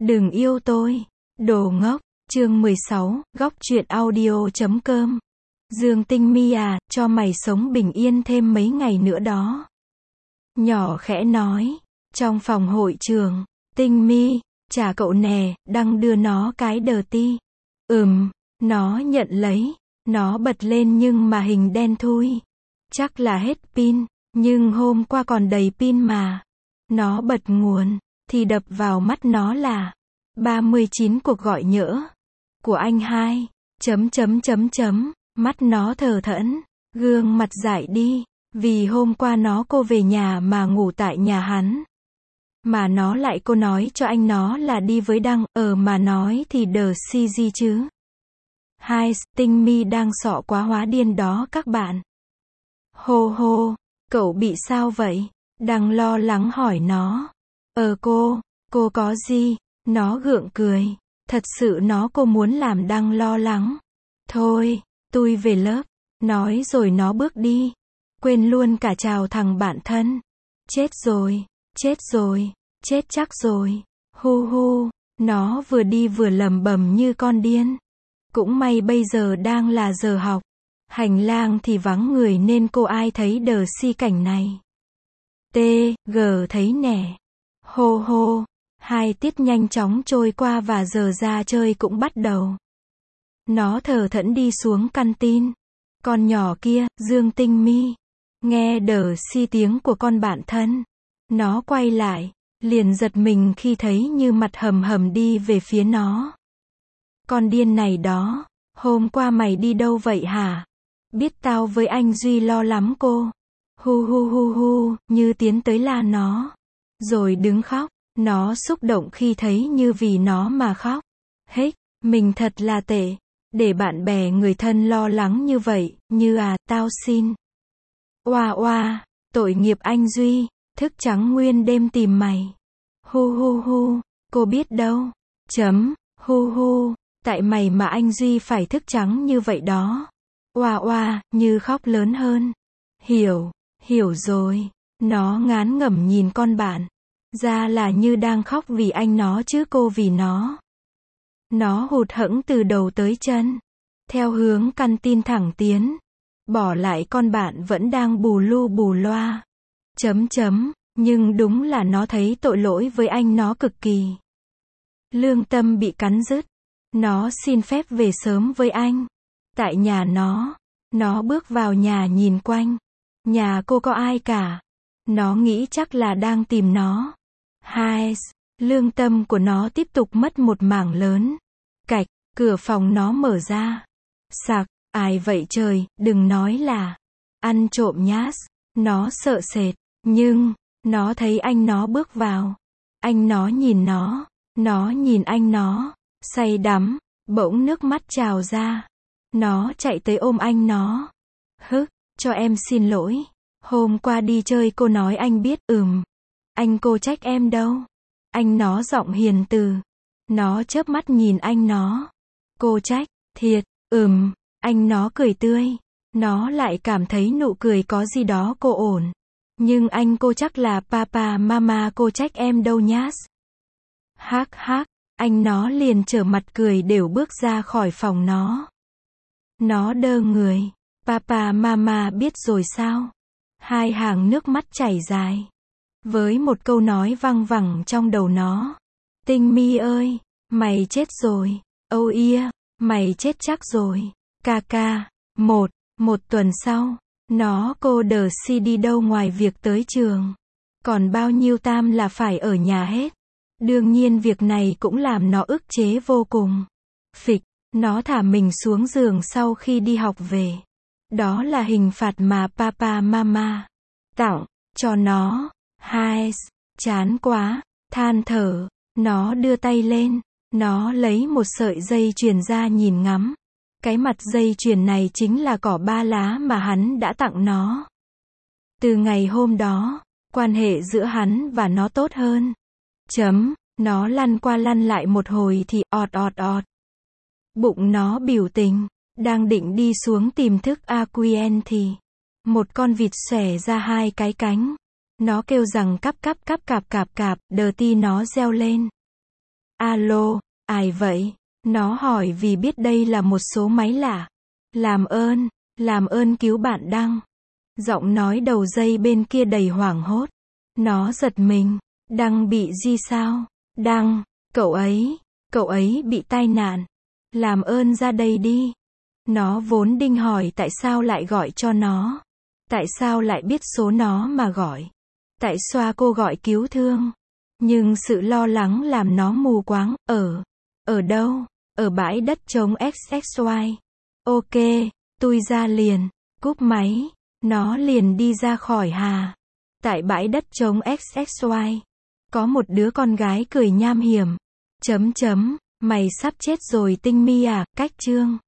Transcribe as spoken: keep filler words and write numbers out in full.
Đừng yêu tôi. Đồ ngốc. Chương mười sáu, góc truyện audio chấm com. Dương Tinh Mi à, cho mày sống bình yên thêm mấy ngày nữa đó. Nhỏ khẽ nói. Trong phòng hội trường, Tinh Mi, trả cậu nè, Đăng đưa nó cái đờ ti. Ừm, nó nhận lấy. Nó bật lên nhưng mà hình đen thui. Chắc là hết pin, nhưng hôm qua còn đầy pin mà. Nó bật nguồn, thì đập vào mắt nó là ba mươi chín cuộc gọi nhỡ của anh hai. Chấm chấm chấm chấm, mắt nó thờ thẫn, gương mặt dại đi, vì hôm qua nó cô về nhà mà ngủ tại nhà hắn. Mà nó lại cô nói cho anh nó là đi với Đăng, ờ mà nói thì đờ si gì chứ. Hai, Tinh Mi đang sọ quá hóa điên đó các bạn. Hô hô, cậu bị sao vậy? Đăng lo lắng hỏi nó. Ờ cô, cô có gì? Nó gượng cười. Thật sự nó cô muốn làm Đăng lo lắng. Thôi, tôi về lớp. Nói rồi nó bước đi. Quên luôn cả chào thằng bạn thân. Chết rồi, chết rồi, chết chắc rồi. Hu hu, nó vừa đi vừa lầm bầm như con điên. Cũng may bây giờ đang là giờ học. Hành lang thì vắng người nên cô ai thấy đờ si cảnh này. T, G thấy nè. Hô hô, hai tiết nhanh chóng trôi qua và giờ ra chơi cũng bắt đầu. Nó thờ thẫn đi xuống căn tin. Con nhỏ kia, Dương Tinh Mi, nghe đờ si tiếng của con bạn thân. Nó quay lại, liền giật mình khi thấy như mặt hầm hầm đi về phía nó. Con điên này đó, hôm qua mày đi đâu vậy hả? Biết tao với anh Duy lo lắm cô. Hu hu hu hu, như tiến tới la nó. Rồi đứng khóc. Nó xúc động khi thấy như vì nó mà khóc. Hết, mình thật là tệ. Để bạn bè người thân lo lắng như vậy, như à, tao xin. Oa oa, tội nghiệp anh Duy, thức trắng nguyên đêm tìm mày. Hu hu hu, cô biết đâu. Chấm, hu hu, tại mày mà anh Duy phải thức trắng như vậy đó. Oa oa, như khóc lớn hơn. Hiểu, hiểu rồi. Nó ngán ngẩm nhìn con bạn. Ra là như đang khóc vì anh nó chứ cô vì nó. Nó hụt hẫng từ đầu tới chân. Theo hướng căn tin thẳng tiến. Bỏ lại con bạn vẫn đang bù lu bù loa. Chấm chấm, nhưng đúng là nó thấy tội lỗi với anh nó cực kỳ. Lương tâm bị cắn rứt. Nó xin phép về sớm với anh. Tại nhà nó. Nó bước vào nhà nhìn quanh. Nhà cô có ai cả. Nó nghĩ chắc là đang tìm nó. Hai, lương tâm của nó tiếp tục mất một mảng lớn. Cạch, cửa phòng nó mở ra. Sạc, ai vậy trời, đừng nói là ăn trộm nhás. Nó sợ sệt, nhưng nó thấy anh nó bước vào. Anh nó nhìn nó, nó nhìn anh nó, say đắm, bỗng nước mắt trào ra. Nó chạy tới ôm anh nó. Hứ, cho em xin lỗi. Hôm qua đi chơi cô nói anh biết, ừm. Anh cô trách em đâu. Anh nó giọng hiền từ. Nó chớp mắt nhìn anh nó. Cô trách, thiệt, ừm. Anh nó cười tươi. Nó lại cảm thấy nụ cười có gì đó cô ổn. Nhưng anh cô chắc là papa mama cô trách em đâu nhás. Hác hác, anh nó liền trở mặt cười đều bước ra khỏi phòng nó. Nó đơ người. Papa mama biết rồi sao? Hai hàng nước mắt chảy dài. Với một câu nói văng vẳng trong đầu nó. Tinh Mi ơi, mày chết rồi. Âu ia, mày chết chắc rồi. Ca ca. Một, một tuần sau, nó cô đờ si đi đâu ngoài việc tới trường. Còn bao nhiêu tam là phải ở nhà hết. Đương nhiên việc này cũng làm nó ức chế vô cùng. Phịch, nó thả mình xuống giường sau khi đi học về. Đó là hình phạt mà papa mama tặng cho nó. Hai, chán quá, than thở, nó đưa tay lên, nó lấy một sợi dây chuyền ra nhìn ngắm. Cái mặt dây chuyền này chính là cỏ ba lá mà hắn đã tặng nó. Từ ngày hôm đó, quan hệ giữa hắn và nó tốt hơn. Chấm, nó lăn qua lăn lại một hồi thì ọt ọt ọt. Bụng nó biểu tình, đang định đi xuống tìm thức Aquien thì một con vịt xòe ra hai cái cánh. Nó kêu rằng cắp cắp cắp cạp cạp cạp, đờ ti nó reo lên. Alo, ai vậy? Nó hỏi vì biết đây là một số máy lạ. Làm ơn, làm ơn cứu bạn Đăng. Giọng nói đầu dây bên kia đầy hoảng hốt. Nó giật mình. Đăng bị gì sao? Đăng, cậu ấy, cậu ấy bị tai nạn. Làm ơn ra đây đi. Nó vốn định hỏi tại sao lại gọi cho nó. Tại sao lại biết số nó mà gọi. Tại sao cô gọi cứu thương. Nhưng sự lo lắng làm nó mù quáng. Ở, ở đâu? Ở bãi đất trống ích ích y. Ok, tôi ra liền. Cúp máy. Nó liền đi ra khỏi Hà. Tại bãi đất trống ích ích y. Có một đứa con gái cười nham hiểm. Chấm chấm, mày sắp chết rồi Tinh Mi à, cách chương.